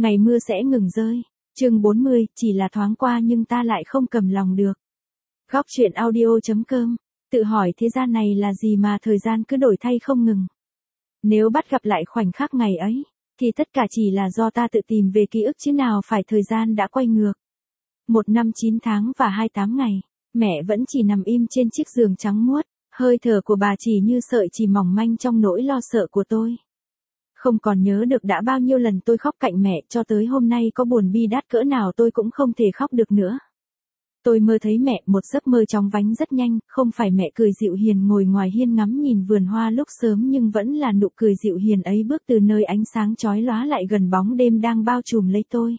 ngày mưa sẽ ngừng rơi. Chương 40, chỉ là thoáng qua nhưng ta lại không cầm lòng được. Góc truyện audio.com, tự hỏi thế gian này là gì mà thời gian cứ đổi thay không ngừng. Nếu bắt gặp lại khoảnh khắc ngày ấy, thì tất cả chỉ là do ta tự tìm về ký ức chứ nào phải thời gian đã quay ngược. 1 năm 9 tháng và 28 ngày, mẹ vẫn chỉ nằm im trên chiếc giường trắng muốt, hơi thở của bà chỉ như sợi chỉ mỏng manh trong nỗi lo sợ của tôi. Không còn nhớ được đã bao nhiêu lần tôi khóc cạnh mẹ, cho tới hôm nay có buồn bi đát cỡ nào tôi cũng không thể khóc được nữa. Tôi mơ thấy mẹ, một giấc mơ chóng vánh rất nhanh, không phải mẹ cười dịu hiền ngồi ngoài hiên ngắm nhìn vườn hoa lúc sớm, nhưng vẫn là nụ cười dịu hiền ấy bước từ nơi ánh sáng chói lóa lại gần bóng đêm đang bao trùm lấy tôi.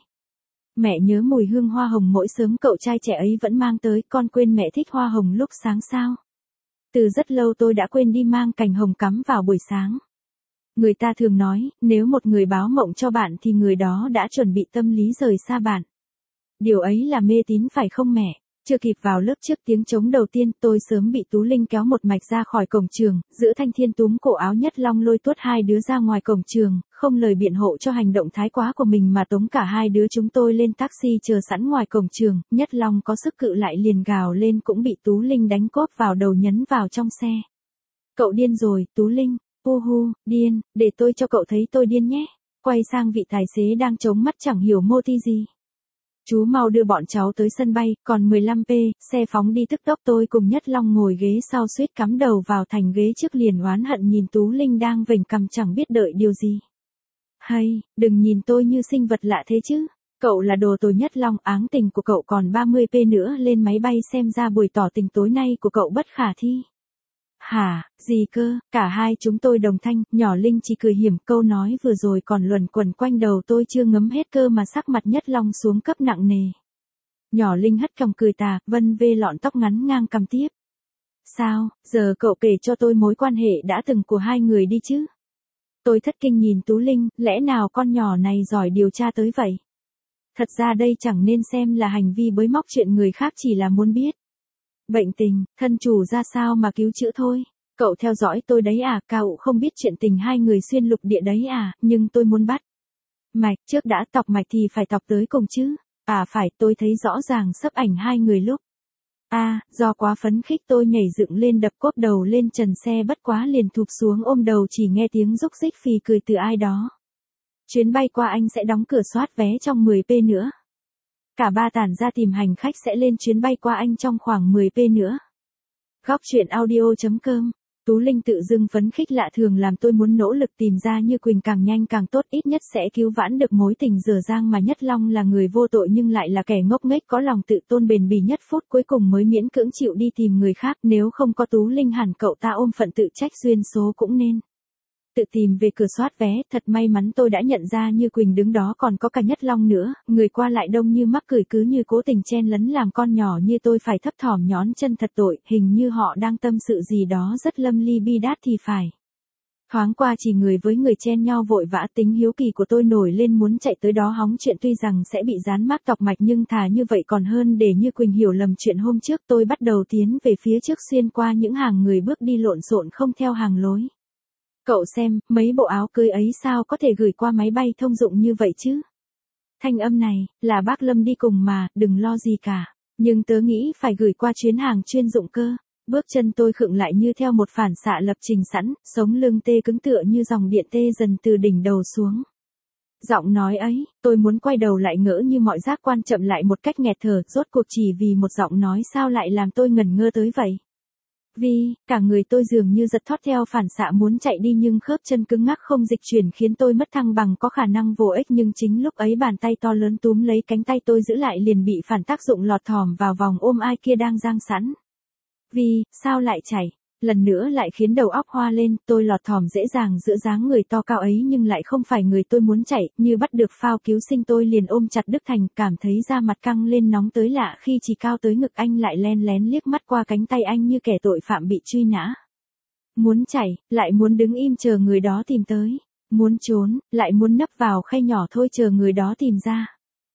Mẹ nhớ mùi hương hoa hồng mỗi sớm cậu trai trẻ ấy vẫn mang tới, con quên mẹ thích hoa hồng lúc sáng sao? Từ rất lâu tôi đã quên đi mang cành hồng cắm vào buổi sáng. Người ta thường nói, nếu một người báo mộng cho bạn thì người đó đã chuẩn bị tâm lý rời xa bạn. Điều ấy là mê tín phải không mẹ? Chưa kịp vào lớp trước tiếng trống đầu tiên, tôi sớm bị Tú Linh kéo một mạch ra khỏi cổng trường, giữa Thanh Thiên túm cổ áo Nhất Long lôi tuốt hai đứa ra ngoài cổng trường, không lời biện hộ cho hành động thái quá của mình mà tống cả hai đứa chúng tôi lên taxi chờ sẵn ngoài cổng trường. Nhất Long có sức cự lại liền gào lên, cũng bị Tú Linh đánh cốp vào đầu nhấn vào trong xe. Cậu điên rồi, Tú Linh. Điên, để tôi cho cậu thấy tôi điên nhé. Quay sang vị tài xế đang chống mắt chẳng hiểu mô ti gì. Chú mau đưa bọn cháu tới sân bay, còn 15p, xe phóng đi tức tốc. Tôi cùng Nhất Long ngồi ghế sau suýt cắm đầu vào thành ghế trước liền oán hận nhìn Tú Linh đang vểnh cằm chẳng biết đợi điều gì. Hay, đừng nhìn tôi như sinh vật lạ thế chứ. Cậu là đồ tồi. Nhất Long, áng tình của cậu còn 30p nữa lên máy bay, xem ra buổi tỏ tình tối nay của cậu bất khả thi. Hả, gì cơ? Cả hai chúng tôi đồng thanh, nhỏ Linh chỉ cười hiểm, câu nói vừa rồi còn luẩn quẩn quanh đầu tôi chưa ngấm hết cơ mà sắc mặt Nhất Long xuống cấp nặng nề. Nhỏ Linh hất cằm cười tà, vân vê lọn tóc ngắn ngang cằm tiếp. Sao, giờ cậu kể cho tôi mối quan hệ đã từng của hai người đi chứ? Tôi thất kinh nhìn Tú Linh, lẽ nào con nhỏ này giỏi điều tra tới vậy? Thật ra đây chẳng nên xem là hành vi bới móc chuyện người khác, chỉ là muốn biết bệnh tình, thân chủ ra sao mà cứu chữa thôi. Cậu theo dõi tôi đấy à? Cậu không biết chuyện tình hai người xuyên lục địa đấy à? Nhưng tôi muốn bắt mạch, trước đã tọc mạch thì phải tọc tới cùng chứ. À phải, tôi thấy rõ ràng sấp ảnh hai người lúc. Do quá phấn khích tôi nhảy dựng lên đập cốp đầu lên trần xe, bất quá liền thụp xuống ôm đầu, chỉ nghe tiếng rúc rích phì cười từ ai đó. Chuyến bay qua Anh sẽ đóng cửa soát vé trong 10p nữa. Cả ba tản ra tìm hành khách sẽ lên chuyến bay qua Anh trong khoảng 10p nữa. Góc truyện audio.com, Tú Linh tự dưng phấn khích lạ thường làm tôi muốn nỗ lực tìm ra Như Quỳnh càng nhanh càng tốt, ít nhất sẽ cứu vãn được mối tình dở dang mà Nhất Long là người vô tội nhưng lại là kẻ ngốc nghếch có lòng tự tôn bền bỉ nhất, phút cuối cùng mới miễn cưỡng chịu đi tìm người khác. Nếu không có Tú Linh hẳn cậu ta ôm phận tự trách duyên số cũng nên tự tìm về cửa soát vé. Thật may mắn tôi đã nhận ra Như Quỳnh đứng đó, còn có cả Nhất Long nữa, người qua lại đông như mắc cười, cứ như cố tình chen lấn làm con nhỏ như tôi phải thấp thỏm nhón chân thật tội. Hình như họ đang tâm sự gì đó rất lâm ly bi đát thì phải. Thoáng qua chỉ người với người chen nhau vội vã, tính hiếu kỳ của tôi nổi lên muốn chạy tới đó hóng chuyện, tuy rằng sẽ bị dán mác tọc mạch nhưng thà như vậy còn hơn để Như Quỳnh hiểu lầm chuyện hôm trước. Tôi bắt đầu tiến về phía trước, xuyên qua những hàng người bước đi lộn xộn không theo hàng lối. Cậu xem, mấy bộ áo cưới ấy sao có thể gửi qua máy bay thông dụng như vậy chứ? Thanh âm này, là bác Lâm đi cùng mà, đừng lo gì cả. Nhưng tớ nghĩ phải gửi qua chuyến hàng chuyên dụng cơ. Bước chân tôi khựng lại như theo một phản xạ lập trình sẵn, sống lưng tê cứng tựa như dòng điện tê dần từ đỉnh đầu xuống. Giọng nói ấy, tôi muốn quay đầu lại ngỡ như mọi giác quan chậm lại một cách nghẹt thở, rốt cuộc chỉ vì một giọng nói sao lại làm tôi ngẩn ngơ tới vậy. Vì, cả người tôi dường như giật thót theo phản xạ muốn chạy đi nhưng khớp chân cứng ngắc không dịch chuyển khiến tôi mất thăng bằng, có khả năng vô ích. Nhưng chính lúc ấy bàn tay to lớn túm lấy cánh tay tôi giữ lại liền bị phản tác dụng lọt thỏm vào vòng ôm ai kia đang giang sẵn. Vì, sao lại chảy? Lần nữa lại khiến đầu óc hoa lên, tôi lọt thỏm dễ dàng giữa dáng người to cao ấy nhưng lại không phải người tôi muốn chạy. Như bắt được phao cứu sinh tôi liền ôm chặt Đức Thành, cảm thấy da mặt căng lên nóng tới lạ khi chỉ cao tới ngực anh lại len lén liếc mắt qua cánh tay anh như kẻ tội phạm bị truy nã. Muốn chạy, lại muốn đứng im chờ người đó tìm tới. Muốn trốn, lại muốn nấp vào khay nhỏ thôi chờ người đó tìm ra.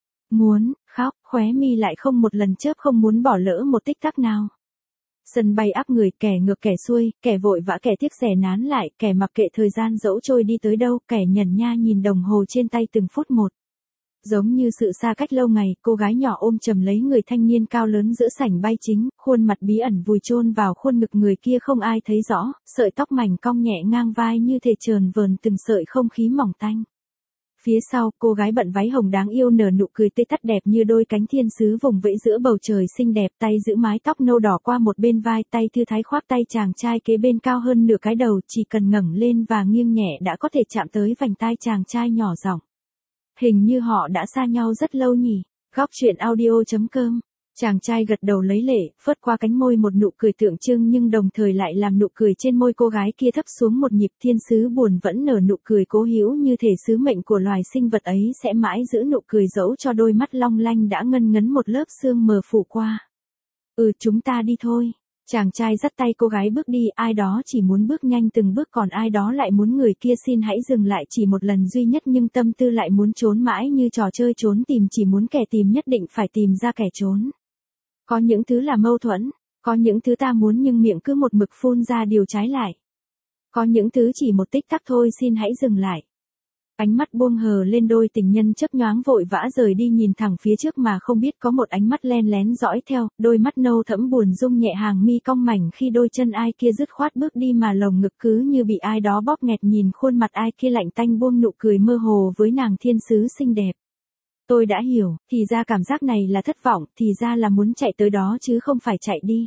Muốn khóc, khóe mi lại không một lần chớp, không muốn bỏ lỡ một tích tắc nào. Sân bay áp người, kẻ ngược kẻ xuôi, kẻ vội vã kẻ tiếc rẻ nán lại, kẻ mặc kệ thời gian dẫu trôi đi tới đâu, kẻ nhẩn nha nhìn đồng hồ trên tay từng phút một. Giống như sự xa cách lâu ngày, cô gái nhỏ ôm chầm lấy người thanh niên cao lớn giữa sảnh bay chính, khuôn mặt bí ẩn vùi chôn vào khuôn ngực người kia không ai thấy rõ, sợi tóc mảnh cong nhẹ ngang vai như thể chờn vờn từng sợi không khí mỏng tanh. Phía sau, cô gái bận váy hồng đáng yêu nở nụ cười tươi tắt đẹp như đôi cánh thiên sứ vùng vẫy giữa bầu trời xinh đẹp, tay giữ mái tóc nâu đỏ qua một bên vai, tay thư thái khoác tay chàng trai kế bên cao hơn nửa cái đầu, chỉ cần ngẩng lên và nghiêng nhẹ đã có thể chạm tới vành tai chàng trai nhỏ giọng. Hình như họ đã xa nhau rất lâu nhỉ. Góc truyện audio.com. Chàng trai gật đầu lấy lệ, phớt qua cánh môi một nụ cười tượng trưng nhưng đồng thời lại làm nụ cười trên môi cô gái kia thấp xuống một nhịp. Thiên sứ buồn vẫn nở nụ cười cố hữu như thể sứ mệnh của loài sinh vật ấy sẽ mãi giữ nụ cười dẫu cho đôi mắt long lanh đã ngân ngấn một lớp sương mờ phủ qua. Chúng ta đi thôi. Chàng trai dắt tay cô gái bước đi, ai đó chỉ muốn bước nhanh từng bước còn ai đó lại muốn người kia xin hãy dừng lại chỉ một lần duy nhất nhưng tâm tư lại muốn trốn mãi như trò chơi trốn tìm chỉ muốn kẻ tìm nhất định phải tìm ra kẻ trốn. Có những thứ là mâu thuẫn, có những thứ ta muốn nhưng miệng cứ một mực phun ra điều trái lại. Có những thứ chỉ một tích tắc thôi xin hãy dừng lại. Ánh mắt buông hờ lên đôi tình nhân chớp nhoáng vội vã rời đi nhìn thẳng phía trước mà không biết có một ánh mắt len lén dõi theo, đôi mắt nâu thẫm buồn rung nhẹ hàng mi cong mảnh khi đôi chân ai kia dứt khoát bước đi mà lồng ngực cứ như bị ai đó bóp nghẹt nhìn khuôn mặt ai kia lạnh tanh buông nụ cười mơ hồ với nàng thiên sứ xinh đẹp. Tôi đã hiểu, thì ra cảm giác này là thất vọng, thì ra là muốn chạy tới đó chứ không phải chạy đi.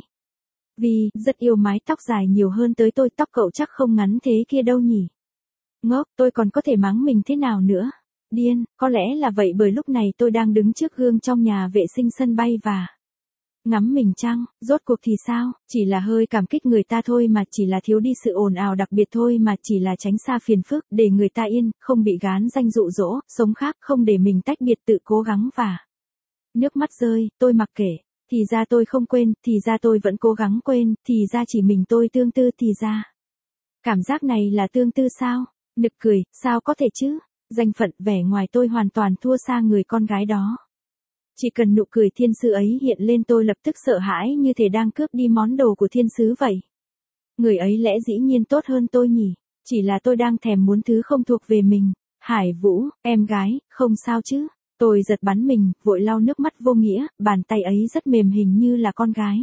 Vì, rất yêu mái tóc dài nhiều hơn tới tôi tóc cậu chắc không ngắn thế kia đâu nhỉ. Ngốc, tôi còn có thể mắng mình thế nào nữa? Điên, có lẽ là vậy bởi lúc này tôi đang đứng trước gương trong nhà vệ sinh sân bay và ngắm mình chăng, rốt cuộc thì sao, chỉ là hơi cảm kích người ta thôi mà, chỉ là thiếu đi sự ồn ào đặc biệt thôi mà, chỉ là tránh xa phiền phức, để người ta yên, không bị gán danh dụ dỗ, sống khác, không để mình tách biệt tự cố gắng và nước mắt rơi, tôi mặc kệ, thì ra tôi không quên, thì ra tôi vẫn cố gắng quên, thì ra chỉ mình tôi tương tư, thì ra cảm giác này là tương tư sao? Nực cười, sao có thể chứ? Danh phận vẻ ngoài tôi hoàn toàn thua xa người con gái đó. Chỉ cần nụ cười thiên sứ ấy hiện lên tôi lập tức sợ hãi như thể đang cướp đi món đồ của thiên sứ vậy. Người ấy lẽ dĩ nhiên tốt hơn tôi nhỉ? Chỉ là tôi đang thèm muốn thứ không thuộc về mình. Hải Vũ, em gái, không sao chứ? Tôi giật bắn mình, vội lau nước mắt vô nghĩa, bàn tay ấy rất mềm hình như là con gái.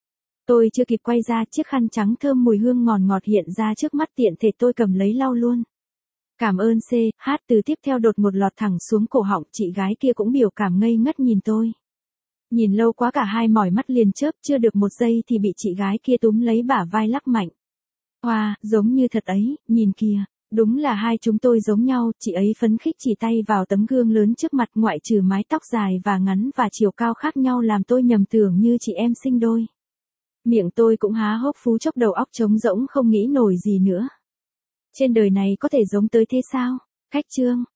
Tôi chưa kịp quay ra chiếc khăn trắng thơm mùi hương ngọt ngọt hiện ra trước mắt tiện thể tôi cầm lấy lau luôn. Cảm ơn từ tiếp theo đột một lọt thẳng xuống cổ họng chị gái kia cũng biểu cảm ngây ngất nhìn tôi. Nhìn lâu quá cả hai mỏi mắt liền chớp chưa được một giây thì bị chị gái kia túm lấy bả vai lắc mạnh. Wow, giống như thật ấy, nhìn kìa. Đúng là hai chúng tôi giống nhau, chị ấy phấn khích chỉ tay vào tấm gương lớn trước mặt ngoại trừ mái tóc dài và ngắn và chiều cao khác nhau làm tôi nhầm tưởng như chị em sinh đôi. Miệng tôi cũng há hốc phú chốc đầu óc trống rỗng không nghĩ nổi gì nữa. Trên đời này có thể giống tới thế sao? Khách chương.